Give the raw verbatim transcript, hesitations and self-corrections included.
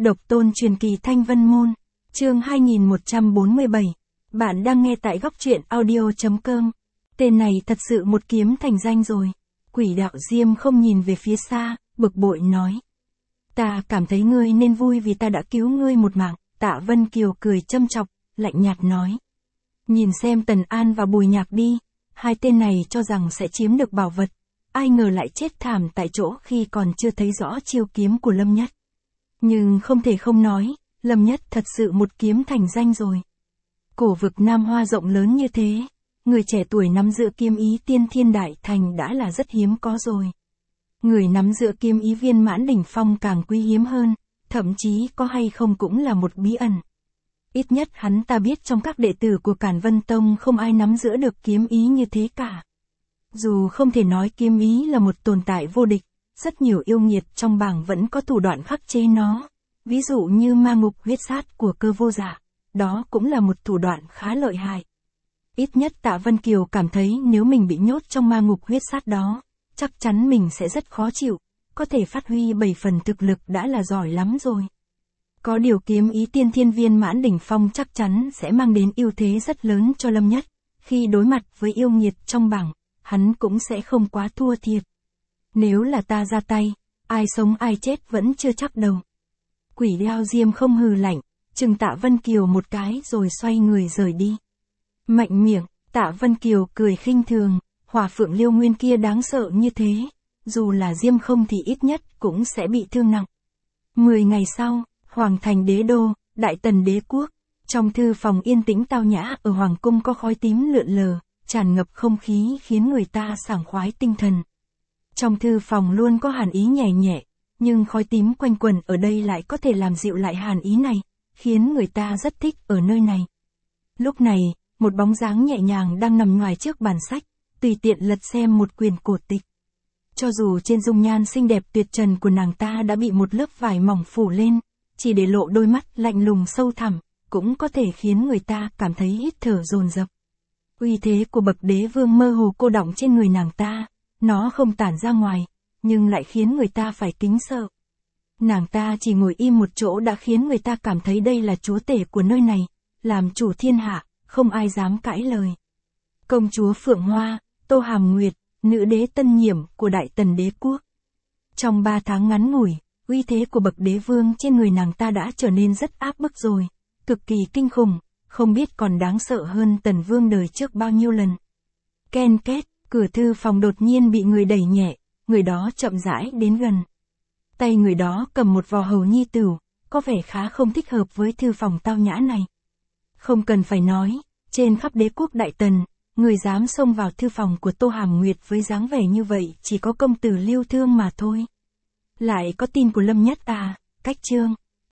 Độc tôn truyền kỳ Thanh Vân Môn, chương hai nghìn một trăm bốn mươi bảy. Bạn đang nghe tại góc truyện audio chấm com. Tên này thật sự một kiếm thành danh rồi. Quỷ đạo Diêm không nhìn về phía xa, bực bội nói. Ta cảm thấy ngươi nên vui vì ta đã cứu ngươi một mạng. Tạ Vân Kiều cười châm chọc, lạnh nhạt nói. Nhìn xem Tần An và Bùi Nhạc đi, hai tên này cho rằng sẽ chiếm được bảo vật. Ai ngờ lại chết thảm tại chỗ khi còn chưa thấy rõ chiêu kiếm của Lâm Nhất. Nhưng không thể không nói, Lâm Nhất thật sự một kiếm thành danh rồi. Cổ vực Nam Hoa rộng lớn như thế, người trẻ tuổi nắm giữ kiếm ý tiên thiên đại thành đã là rất hiếm có rồi. Người nắm giữ kiếm ý viên mãn đỉnh phong càng quý hiếm hơn, thậm chí có hay không cũng là một bí ẩn. Ít nhất hắn ta biết trong các đệ tử của Cản Vân Tông không ai nắm giữ được kiếm ý như thế cả. Dù không thể nói kiếm ý là một tồn tại vô địch, rất nhiều yêu nghiệt trong bảng vẫn có thủ đoạn khắc chế nó. Ví dụ như ma ngục huyết sát của Cơ Vô Dạ, đó cũng là một thủ đoạn khá lợi hại. Ít nhất Tạ Vân Kiều cảm thấy nếu mình bị nhốt trong ma ngục huyết sát đó, chắc chắn mình sẽ rất khó chịu, có thể phát huy bảy phần thực lực đã là giỏi lắm rồi. Có điều kiếm ý tiên thiên viên mãn đỉnh phong chắc chắn sẽ mang đến ưu thế rất lớn cho Lâm Nhất, khi đối mặt với yêu nghiệt trong bảng, hắn cũng sẽ không quá thua thiệt. Nếu là ta ra tay, ai sống ai chết vẫn chưa chắc đâu. Quỷ Đao Diêm không hừ lạnh, chừng Tạ Vân Kiều một cái rồi xoay người rời đi. Mạnh miệng, Tạ Vân Kiều cười khinh thường, Hỏa Phượng Liêu Nguyên kia đáng sợ như thế, dù là Diêm không thì ít nhất cũng sẽ bị thương nặng. Mười ngày sau, Hoàng Thành Đế Đô, Đại Tần Đế Quốc, trong thư phòng yên tĩnh tao nhã ở Hoàng Cung có khói tím lượn lờ, tràn ngập không khí khiến người ta sảng khoái tinh thần. Trong thư phòng luôn có hàn ý nhẹ nhẹ, nhưng khói tím quanh quẩn ở đây lại có thể làm dịu lại hàn ý này, khiến người ta rất thích ở nơi này. Lúc này, một bóng dáng nhẹ nhàng đang nằm ngoài trước bàn sách, tùy tiện lật xem một quyển cổ tịch. Cho dù trên dung nhan xinh đẹp tuyệt trần của nàng ta đã bị một lớp vải mỏng phủ lên, chỉ để lộ đôi mắt lạnh lùng sâu thẳm, cũng có thể khiến người ta cảm thấy hít thở dồn dập. Uy thế của bậc đế vương mơ hồ cô đọng trên người nàng ta, nó không tản ra ngoài, nhưng lại khiến người ta phải kính sợ. Nàng ta chỉ ngồi im một chỗ đã khiến người ta cảm thấy đây là chúa tể của nơi này, làm chủ thiên hạ, không ai dám cãi lời. Công chúa Phượng Hoa, Tô Hàm Nguyệt, nữ đế tân nhiệm của Đại Tần Đế Quốc. Trong ba tháng ngắn ngủi, uy thế của bậc đế vương trên người nàng ta đã trở nên rất áp bức rồi, cực kỳ kinh khủng, không biết còn đáng sợ hơn Tần Vương đời trước bao nhiêu lần. Ken két, cửa thư phòng đột nhiên bị người đẩy nhẹ, người đó chậm rãi đến gần. Tay người đó cầm một vò hầu nhi tửu, có vẻ khá không thích hợp với thư phòng tao nhã này. Không cần phải nói, trên khắp đế quốc Đại Tần, người dám xông vào thư phòng của Tô Hàm Nguyệt với dáng vẻ như vậy chỉ có công tử Lưu Thương mà thôi. Lại có tin của Lâm Nhất à, cách chương.